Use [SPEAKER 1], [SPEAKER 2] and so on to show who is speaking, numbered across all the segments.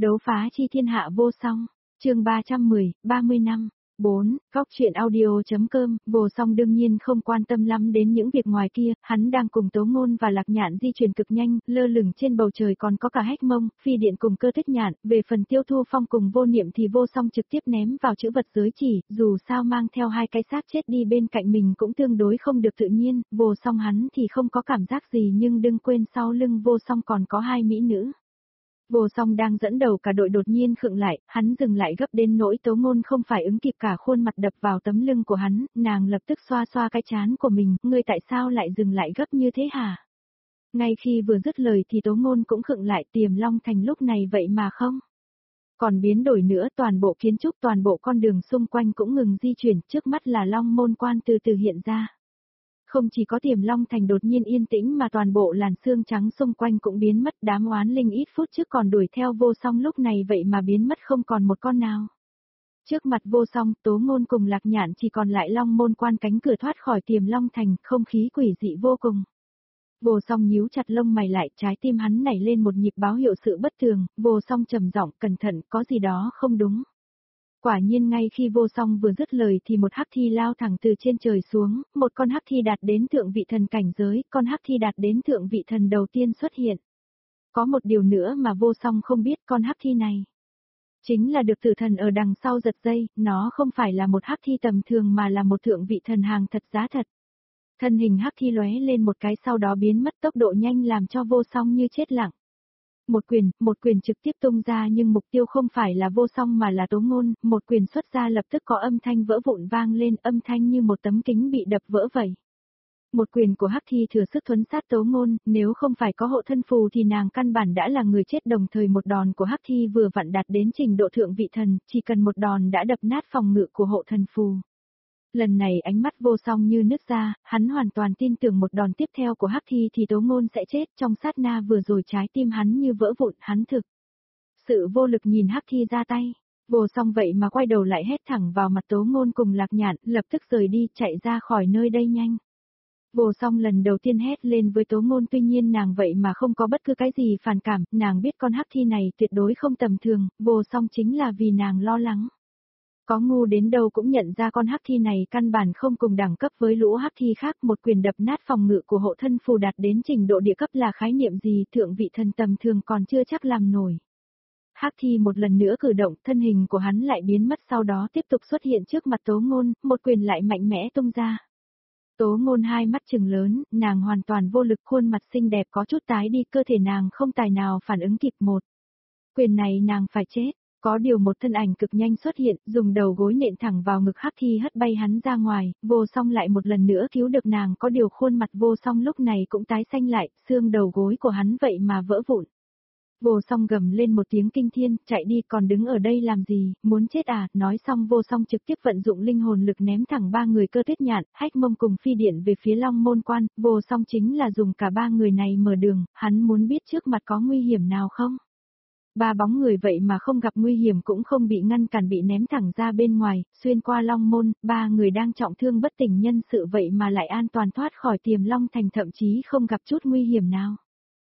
[SPEAKER 1] Đấu phá chi thiên hạ vô song, chương 310, 30 năm. 4. Góc truyện audio.com, Vô Song đương nhiên không quan tâm lắm đến những việc ngoài kia, hắn đang cùng Tố Ngôn và Lạc Nhạn di chuyển cực nhanh, lơ lửng trên bầu trời còn có cả Hách Mông, Phi Điện cùng Cơ Tuyết Nhạn, về phần Tiêu Thu Phong cùng Vô Niệm thì Vô Song trực tiếp ném vào chữ vật giới chỉ, dù sao mang theo hai cái xác chết đi bên cạnh mình cũng tương đối không được tự nhiên, Vô Song hắn thì không có cảm giác gì nhưng đừng quên sau lưng Vô Song còn có hai mỹ nữ. Vô Song đang dẫn đầu cả đội đột nhiên khựng lại, hắn dừng lại gấp đến nỗi Tố Ngôn không phải ứng kịp cả khuôn mặt đập vào tấm lưng của hắn, nàng lập tức xoa xoa cái trán của mình, ngươi tại sao lại dừng lại gấp như thế hả? Ngay khi vừa dứt lời thì Tố Ngôn cũng khựng lại, Tiềm Long Thành lúc này vậy mà không. Còn biến đổi nữa, toàn bộ kiến trúc toàn bộ con đường xung quanh cũng ngừng di chuyển, trước mắt là Long Môn Quan từ từ hiện ra. Không chỉ có Tiềm Long Thành đột nhiên yên tĩnh mà toàn bộ làn sương trắng xung quanh cũng biến mất, đám oán linh ít phút trước còn đuổi theo Vô Song lúc này vậy mà biến mất không còn một con nào. Trước mặt Vô Song, Tố Ngôn cùng Lạc Nhạn chỉ còn lại Long Môn Quan cánh cửa thoát khỏi Tiềm Long Thành, không khí quỷ dị vô cùng. Vô Song nhíu chặt lông mày lại, trái tim hắn nảy lên một nhịp báo hiệu sự bất thường, Vô Song trầm giọng, cẩn thận, có gì đó không đúng. Quả nhiên ngay khi Vô Song vừa dứt lời thì một hắc thi lao thẳng từ trên trời xuống, một con hắc thi đạt đến thượng vị thần cảnh giới, con hắc thi đạt đến thượng vị thần đầu tiên xuất hiện. Có một điều nữa mà Vô Song không biết, con hắc thi này chính là được tử thần ở đằng sau giật dây, nó không phải là một hắc thi tầm thường mà là một thượng vị thần hàng thật giá thật. Thân hình hắc thi lóe lên một cái sau đó biến mất, tốc độ nhanh làm cho Vô Song như chết lặng. Một quyền trực tiếp tung ra nhưng mục tiêu không phải là Vô Song mà là Tố Ngôn, một quyền xuất ra lập tức có âm thanh vỡ vụn vang lên, âm thanh như một tấm kính bị đập vỡ vậy. Một quyền của hắc thi thừa sức thuấn sát Tố Ngôn, nếu không phải có hộ thân phù thì nàng căn bản đã là người chết, đồng thời một đòn của hắc thi vừa vặn đạt đến trình độ thượng vị thần, chỉ cần một đòn đã đập nát phòng ngự của hộ thần phù. Lần này ánh mắt Vô Song như nứt ra, hắn hoàn toàn tin tưởng một đòn tiếp theo của hắc thi thì Tố Ngôn sẽ chết, trong sát na vừa rồi trái tim hắn như vỡ vụn, hắn thực sự vô lực nhìn hắc thi ra tay. Vô Song vậy mà quay đầu lại hét thẳng vào mặt Tố Ngôn cùng Lạc Nhạn, lập tức rời đi, chạy ra khỏi nơi đây nhanh. Vô Song lần đầu tiên hét lên với Tố Ngôn, tuy nhiên nàng vậy mà không có bất cứ cái gì phản cảm, nàng biết con hắc thi này tuyệt đối không tầm thường, Vô Song chính là vì nàng lo lắng. Có ngu đến đâu cũng nhận ra con hắc thi này căn bản không cùng đẳng cấp với lũ hắc thi khác, một quyền đập nát phòng ngự của hộ thân phù đạt đến trình độ địa cấp là khái niệm gì, thượng vị thần tầm thường còn chưa chắc làm nổi. Hắc thi một lần nữa cử động, thân hình của hắn lại biến mất sau đó tiếp tục xuất hiện trước mặt Tố Ngôn, một quyền lại mạnh mẽ tung ra. Tố Ngôn hai mắt trừng lớn, nàng hoàn toàn vô lực, khuôn mặt xinh đẹp có chút tái đi, cơ thể nàng không tài nào phản ứng kịp một quyền này nàng phải chết. Có điều một thân ảnh cực nhanh xuất hiện, dùng đầu gối nện thẳng vào ngực hắc thi hất bay hắn ra ngoài, Vô Song lại một lần nữa cứu được nàng, có điều khuôn mặt Vô Song lúc này cũng tái xanh lại, xương đầu gối của hắn vậy mà vỡ vụn. Vô Song gầm lên một tiếng kinh thiên, chạy đi, còn đứng ở đây làm gì, muốn chết à, nói xong Vô Song trực tiếp vận dụng linh hồn lực ném thẳng ba người Cơ Tuyết Nhạn, Hách Mông cùng Phi Điện về phía Long Môn Quan, Vô Song chính là dùng cả ba người này mở đường, hắn muốn biết trước mặt có nguy hiểm nào không. Ba bóng người vậy mà không gặp nguy hiểm cũng không bị ngăn cản, bị ném thẳng ra bên ngoài, xuyên qua Long Môn, ba người đang trọng thương bất tỉnh nhân sự vậy mà lại an toàn thoát khỏi Tiềm Long Thành, thậm chí không gặp chút nguy hiểm nào.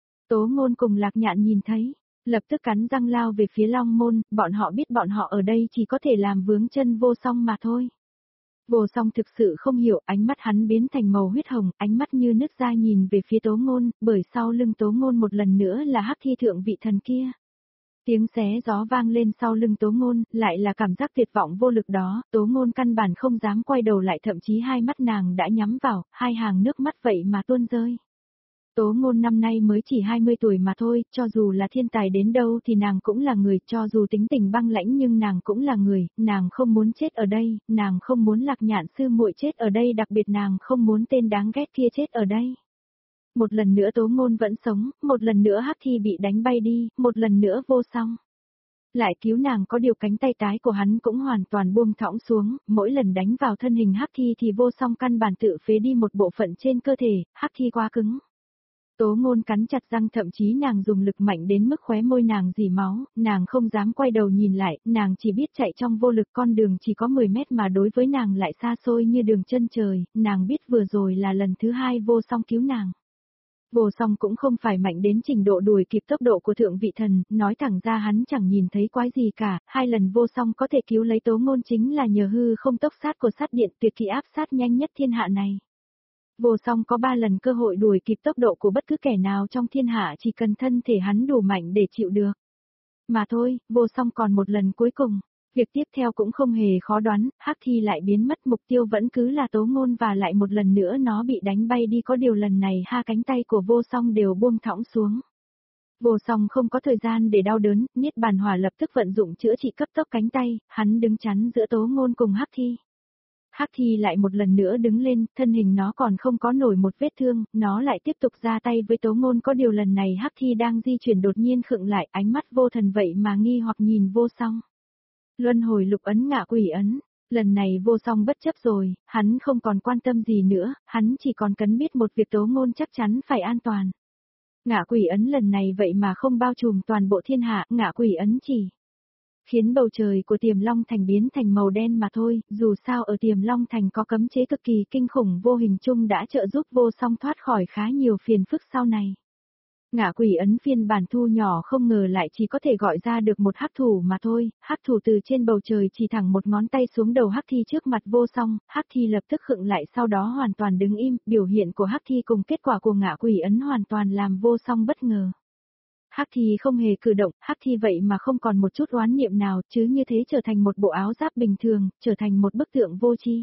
[SPEAKER 1] Tố Ngôn cùng Lạc Nhạn nhìn thấy, lập tức cắn răng lao về phía Long Môn, bọn họ biết bọn họ ở đây chỉ có thể làm vướng chân Vô Song mà thôi. Vô Song thực sự không hiểu, ánh mắt hắn biến thành màu huyết hồng, ánh mắt như nứt ra nhìn về phía Tố Ngôn, bởi sau lưng Tố Ngôn một lần nữa là hắc thi thượng vị thần kia. Tiếng xé gió vang lên sau lưng Tố Ngôn, lại là cảm giác tuyệt vọng vô lực đó, Tố Ngôn căn bản không dám quay đầu lại, thậm chí hai mắt nàng đã nhắm vào, hai hàng nước mắt vậy mà tuôn rơi. Tố Ngôn năm nay mới chỉ 20 tuổi mà thôi, cho dù là thiên tài đến đâu thì nàng cũng là người, cho dù tính tình băng lãnh nhưng nàng cũng là người, nàng không muốn chết ở đây, nàng không muốn Lạc Nhạn sư muội chết ở đây, đặc biệt nàng không muốn tên đáng ghét kia chết ở đây. Một lần nữa Tố Ngôn vẫn sống, một lần nữa hắc thi bị đánh bay đi, một lần nữa Vô Song lại cứu nàng, có điều cánh tay trái của hắn cũng hoàn toàn buông thõng xuống, mỗi lần đánh vào thân hình hắc thi thì Vô Song căn bản tự phế đi một bộ phận trên cơ thể, hắc thi quá cứng. Tố Ngôn cắn chặt răng, thậm chí nàng dùng lực mạnh đến mức khóe môi nàng rỉ máu, nàng không dám quay đầu nhìn lại, nàng chỉ biết chạy trong vô lực, con đường chỉ có 10 mét mà đối với nàng lại xa xôi như đường chân trời, nàng biết vừa rồi là lần thứ hai Vô Song cứu nàng. Vô song cũng không phải mạnh đến trình độ đuổi kịp tốc độ của thượng vị thần, nói thẳng ra hắn chẳng nhìn thấy quái gì cả, 2 lần vô song có thể cứu lấy Tố Ngôn chính là nhờ hư không tốc sát của sát điện tuyệt kỹ áp sát nhanh nhất thiên hạ này. Vô song có 3 lần cơ hội đuổi kịp tốc độ của bất cứ kẻ nào trong thiên hạ chỉ cần thân thể hắn đủ mạnh để chịu được. Mà thôi, vô song còn một lần cuối cùng. Việc tiếp theo cũng không hề khó đoán, Hắc Thi lại biến mất, mục tiêu vẫn cứ là Tố Ngôn và lại một lần nữa nó bị đánh bay đi, có điều lần này cánh tay của vô song đều buông thõng xuống. Vô song không có thời gian để đau đớn, Niết Bàn Hỏa lập tức vận dụng chữa trị cấp tốc cánh tay, hắn đứng chắn giữa Tố Ngôn cùng Hắc Thi. Hắc Thi lại một lần nữa đứng lên, thân hình nó còn không có nổi một vết thương, nó lại tiếp tục ra tay với Tố Ngôn, có điều lần này Hắc Thi đang di chuyển đột nhiên khựng lại, ánh mắt vô thần vậy mà nghi hoặc nhìn vô song. Luân hồi lục ấn ngạ quỷ ấn, lần này vô song bất chấp rồi, hắn không còn quan tâm gì nữa, hắn chỉ còn cần biết một việc Tố Ngôn chắc chắn phải an toàn. Ngạ quỷ ấn lần này vậy mà không bao trùm toàn bộ thiên hạ, ngạ quỷ ấn chỉ khiến bầu trời của Tiềm Long Thành biến thành màu đen mà thôi, dù sao ở Tiềm Long Thành có cấm chế cực kỳ kinh khủng vô hình chung đã trợ giúp vô song thoát khỏi khá nhiều phiền phức sau này. Ngạ quỷ ấn phiên bản thu nhỏ không ngờ lại chỉ có thể gọi ra được một hắc thủ mà thôi, hắc thủ từ trên bầu trời chỉ thẳng một ngón tay xuống đầu Hắc Thi trước mặt vô song, Hắc Thi lập tức khựng lại sau đó hoàn toàn đứng im, biểu hiện của Hắc Thi cùng kết quả của ngạ quỷ ấn hoàn toàn làm vô song bất ngờ. Hắc Thi không hề cử động, Hắc Thi vậy mà không còn một chút oán niệm nào, chứ như thế trở thành một bộ áo giáp bình thường, trở thành một bức tượng vô tri.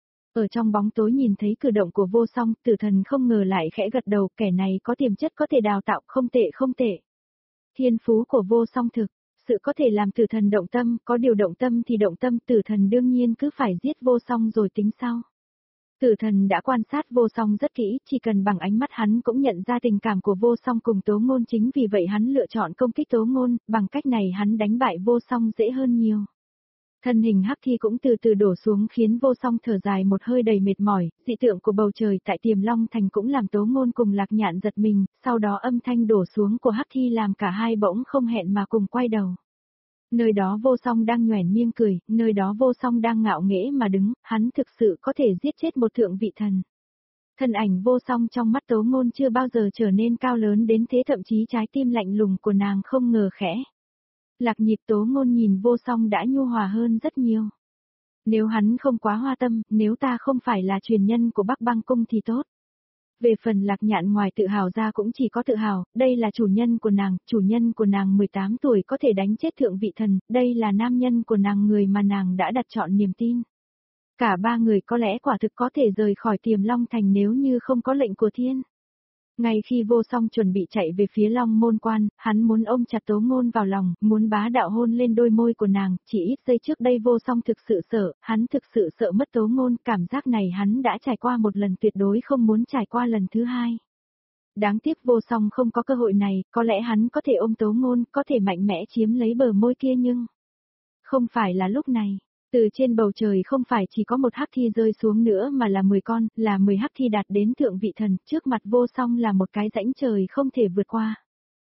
[SPEAKER 1] Ở trong bóng tối nhìn thấy cử động của vô song, Tử Thần không ngờ lại khẽ gật đầu, kẻ này có tiềm chất có thể đào tạo, không tệ không tệ. Thiên phú của vô song thực, sự có thể làm Tử Thần động tâm, có điều động tâm thì động tâm, Tử Thần đương nhiên cứ phải giết vô song rồi tính sau. Tử Thần đã quan sát vô song rất kỹ, chỉ cần bằng ánh mắt hắn cũng nhận ra tình cảm của vô song cùng Tố Ngôn, chính vì vậy hắn lựa chọn công kích Tố Ngôn, bằng cách này hắn đánh bại vô song dễ hơn nhiều. Thân hình Hắc Thi cũng từ từ đổ xuống khiến vô song thở dài một hơi đầy mệt mỏi, dị tượng của bầu trời tại Tiềm Long Thành cũng làm Tố Ngôn cùng Lạc Nhạn giật mình, sau đó âm thanh đổ xuống của Hắc Thi làm cả hai bỗng không hẹn mà cùng quay đầu. Nơi đó vô song đang nhoẻn miệng cười, nơi đó vô song đang ngạo nghễ mà đứng, hắn thực sự có thể giết chết một thượng vị thần. Thân ảnh vô song trong mắt Tố Ngôn chưa bao giờ trở nên cao lớn đến thế, thậm chí trái tim lạnh lùng của nàng không ngờ khẽ lạc nhịp. Tố Ngôn nhìn vô song đã nhu hòa hơn rất nhiều. Nếu hắn không quá hoa tâm, nếu ta không phải là truyền nhân của Bắc Băng Cung thì tốt. Về phần Lạc Nhạn ngoài tự hào ra cũng chỉ có tự hào, đây là chủ nhân của nàng 18 tuổi có thể đánh chết thượng vị thần, đây là nam nhân của nàng, người mà nàng đã đặt trọn niềm tin. Cả ba người có lẽ quả thực có thể rời khỏi Tiềm Long Thành nếu như không có lệnh của thiên. Ngay khi vô song chuẩn bị chạy về phía Long Môn Quan, hắn muốn ôm chặt Tố Ngôn vào lòng, muốn bá đạo hôn lên đôi môi của nàng, chỉ ít giây trước đây vô song thực sự sợ, hắn thực sự sợ mất Tố Ngôn, cảm giác này hắn đã trải qua một lần, tuyệt đối không muốn trải qua lần thứ hai. Đáng tiếc vô song không có cơ hội này, có lẽ hắn có thể ôm Tố Ngôn, có thể mạnh mẽ chiếm lấy bờ môi kia nhưng không phải là lúc này. Từ trên bầu trời không phải chỉ có một Hắc Thi rơi xuống nữa mà là 10 con, là 10 Hắc Thi đạt đến thượng vị thần, trước mặt vô song là một cái rãnh trời không thể vượt qua.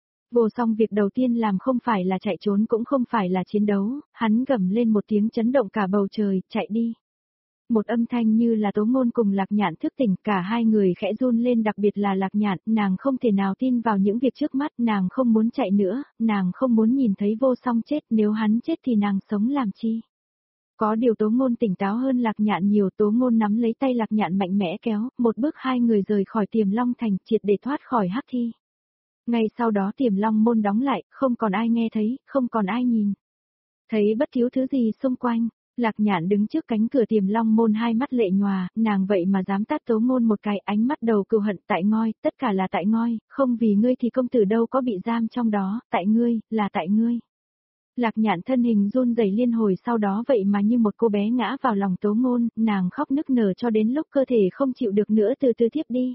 [SPEAKER 1] Vô song việc đầu tiên làm không phải là chạy trốn cũng không phải là chiến đấu, hắn gầm lên một tiếng chấn động cả bầu trời, chạy đi. Một âm thanh như là Tố Ngôn cùng Lạc Nhạn thức tỉnh, cả hai người khẽ run lên, đặc biệt là Lạc Nhạn, nàng không thể nào tin vào những việc trước mắt, nàng không muốn chạy nữa, nàng không muốn nhìn thấy vô song chết, nếu hắn chết thì nàng sống làm chi. Có điều Tố Ngôn tỉnh táo hơn Lạc Nhạn nhiều, Tố Ngôn nắm lấy tay Lạc Nhạn mạnh mẽ kéo, một bước hai người rời khỏi Tiềm Long Thành, triệt để thoát khỏi Hắc Thi. Ngay sau đó Tiềm Long môn đóng lại, không còn ai nghe thấy, không còn ai nhìn thấy bất cứ thứ gì xung quanh. Lạc Nhạn đứng trước cánh cửa Tiềm Long môn, hai mắt lệ nhòa, nàng vậy mà dám tát Tố Ngôn một cái, ánh mắt đầu cừu hận, tại ngoi, tất cả là tại ngoi, không vì ngươi thì công tử đâu có bị giam trong đó, tại ngươi, là tại ngươi. Lạc Nhạn thân hình run rẩy liên hồi, sau đó vậy mà như một cô bé ngã vào lòng Tố Ngôn, nàng khóc nức nở cho đến lúc cơ thể không chịu được nữa từ từ thiếp đi.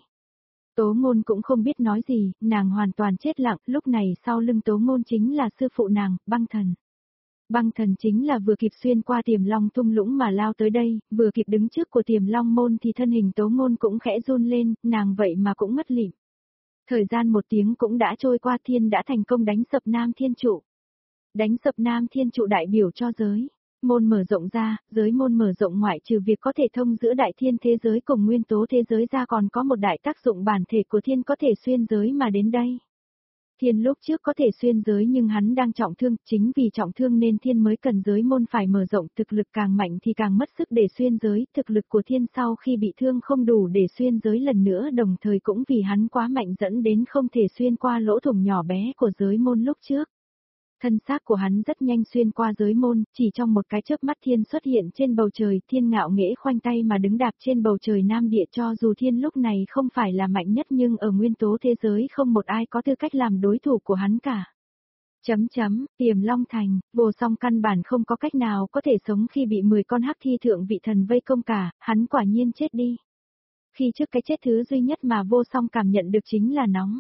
[SPEAKER 1] Tố Ngôn cũng không biết nói gì, nàng hoàn toàn chết lặng, lúc này sau lưng Tố Ngôn chính là sư phụ nàng, Băng Thần. Băng Thần chính là vừa kịp xuyên qua Tiềm Long thung lũng mà lao tới đây, vừa kịp đứng trước của Tiềm Long môn thì thân hình Tố Ngôn cũng khẽ run lên, nàng vậy mà cũng ngất lịm. Thời gian 1 tiếng cũng đã trôi qua, thiên đã thành công đánh sập Nam Thiên Trụ. Đánh sập Nam Thiên Trụ đại biểu cho giới Môn mở rộng ra, giới môn mở rộng ngoại trừ việc có thể thông giữa đại thiên thế giới cùng nguyên tố thế giới ra còn có một đại tác dụng bản thể của thiên có thể xuyên giới mà đến đây. Thiên lúc trước có thể xuyên giới nhưng hắn đang trọng thương, chính vì trọng thương nên thiên mới cần giới môn phải mở rộng, thực lực càng mạnh thì càng mất sức để xuyên giới, thực lực của thiên sau khi bị thương không đủ để xuyên giới lần nữa, đồng thời cũng vì hắn quá mạnh dẫn đến không thể xuyên qua lỗ thủng nhỏ bé của giới môn lúc trước. Thân xác của hắn rất nhanh xuyên qua giới môn, chỉ trong một cái chớp mắt thiên xuất hiện trên bầu trời, thiên ngạo nghễ khoanh tay mà đứng đạp trên bầu trời nam địa, cho dù thiên lúc này không phải là mạnh nhất nhưng ở nguyên tố thế giới không một ai có tư cách làm đối thủ của hắn cả. Tiềm Long Thành, Vô Song căn bản không có cách nào có thể sống khi bị 10 con hắc thi thượng vị thần vây công cả, hắn quả nhiên chết đi. Khi trước cái chết thứ duy nhất mà Vô Song cảm nhận được chính là nóng.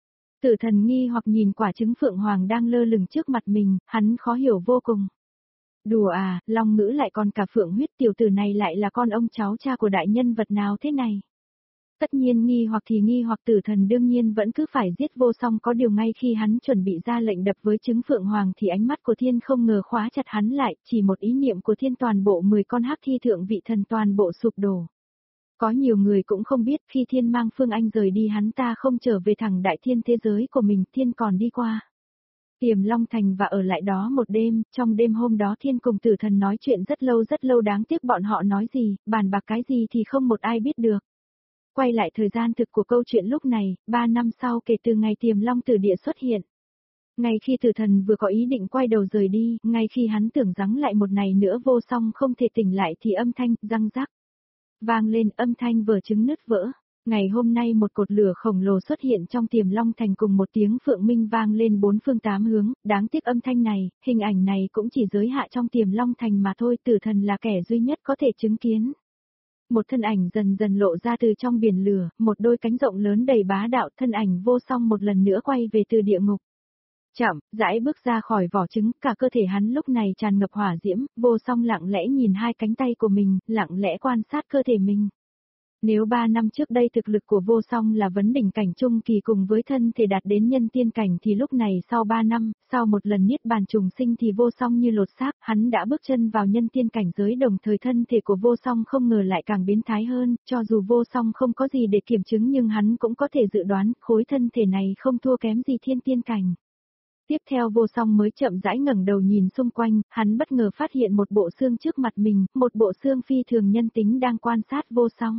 [SPEAKER 1] Tử thần nghi hoặc nhìn quả trứng phượng hoàng đang lơ lửng trước mặt mình, hắn khó hiểu vô cùng. Đùa à, long ngữ lại còn cả phượng huyết, tiểu tử này lại là con ông cháu cha của đại nhân vật nào thế này? Tất nhiên nghi hoặc thì nghi hoặc, tử thần đương nhiên vẫn cứ phải giết Vô Song, có điều ngay khi hắn chuẩn bị ra lệnh đập với trứng phượng hoàng thì ánh mắt của thiên không ngờ khóa chặt hắn lại, chỉ một ý niệm của thiên toàn bộ 10 con hắc thi thượng vị thần toàn bộ sụp đổ. Có nhiều người cũng không biết khi thiên mang Phương Anh rời đi hắn ta không trở về thẳng đại thiên thế giới của mình, thiên còn đi qua Tiềm Long Thành và ở lại đó một đêm, trong đêm hôm đó thiên cùng tử thần nói chuyện rất lâu, đáng tiếc bọn họ nói gì, bàn bạc cái gì thì không một ai biết được. Quay lại thời gian thực của câu chuyện lúc này, 3 năm sau kể từ ngày Tiềm Long Tử Địa xuất hiện. Ngay khi tử thần vừa có ý định quay đầu rời đi, ngay khi hắn tưởng rằng lại một ngày nữa Vô Song không thể tỉnh lại thì âm thanh, răng rắc. Vang lên, âm thanh vở trứng nứt vỡ. Ngày hôm nay một cột lửa khổng lồ xuất hiện trong Tiềm Long Thành cùng một tiếng phượng minh vang lên 4 phương 8 hướng, đáng tiếc âm thanh này, hình ảnh này cũng chỉ giới hạn trong Tiềm Long Thành mà thôi, tử thần là kẻ duy nhất có thể chứng kiến. Một thân ảnh dần dần lộ ra từ trong biển lửa, một đôi cánh rộng lớn đầy bá đạo, thân ảnh Vô Song một lần nữa quay về từ địa ngục. Chậm, rãi bước ra khỏi vỏ trứng, cả cơ thể hắn lúc này tràn ngập hỏa diễm, Vô Song lặng lẽ nhìn hai cánh tay của mình, lặng lẽ quan sát cơ thể mình. Nếu 3 năm trước đây thực lực của Vô Song là vấn đỉnh cảnh trung kỳ cùng với thân thể đạt đến nhân tiên cảnh thì lúc này sau 3 năm, sau một lần niết bàn trùng sinh thì Vô Song như lột xác, hắn đã bước chân vào nhân tiên cảnh giới, đồng thời thân thể của Vô Song không ngờ lại càng biến thái hơn, cho dù Vô Song không có gì để kiểm chứng nhưng hắn cũng có thể dự đoán khối thân thể này không thua kém gì thiên tiên cảnh. Tiếp theo Vô Song mới chậm rãi ngẩng đầu nhìn xung quanh, hắn bất ngờ phát hiện một bộ xương trước mặt mình, một bộ xương phi thường nhân tính đang quan sát Vô Song.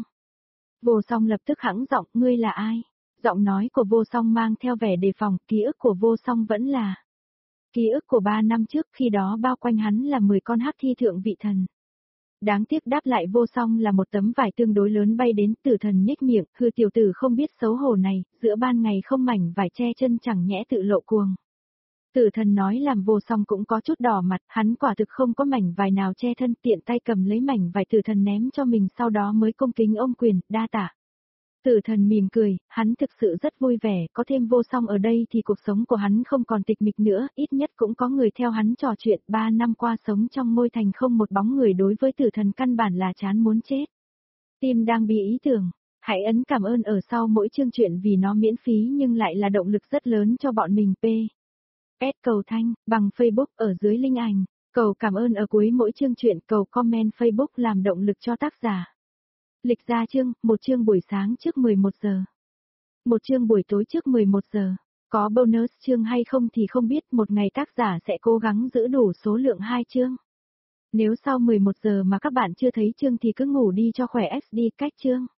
[SPEAKER 1] Vô Song lập tức hắng giọng, ngươi là ai? Giọng nói của Vô Song mang theo vẻ đề phòng, ký ức của Vô Song vẫn là ký ức của 3 năm trước, khi đó bao quanh hắn là 10 con hắc thi thượng vị thần. Đáng tiếc đáp lại Vô Song là một tấm vải tương đối lớn bay đến, tử thần nhếch miệng, hư tiểu tử không biết xấu hổ này, giữa ban ngày không mảnh vải che chân chẳng nhẽ tự lộ cuồng. Tử thần nói làm Vô Song cũng có chút đỏ mặt, hắn quả thực không có mảnh vải nào che thân, tiện tay cầm lấy mảnh vải tử thần ném cho mình, sau đó mới cung kính ôm quyền, đa tạ. Tử thần mỉm cười, hắn thực sự rất vui vẻ, có thêm Vô Song ở đây thì cuộc sống của hắn không còn tịch mịch nữa, ít nhất cũng có người theo hắn trò chuyện, 3 năm qua sống trong ngôi thành không một bóng người, đối với tử thần căn bản là chán muốn chết. Tim đang bị ý tưởng, hãy ấn cảm ơn ở sau mỗi chương truyện vì nó miễn phí nhưng lại là động lực rất lớn cho bọn mình. S cầu thanh, bằng Facebook ở dưới link ảnh, cầu cảm ơn ở cuối mỗi chương truyện, cầu comment Facebook làm động lực cho tác giả. Lịch ra chương, một chương buổi sáng trước 11 giờ. Một chương buổi tối trước 11 giờ. Có bonus chương hay không thì không biết, một ngày tác giả sẽ cố gắng giữ đủ số lượng 2 chương. Nếu sau 11 giờ mà các bạn chưa thấy chương thì cứ ngủ đi cho khỏe SD cách chương.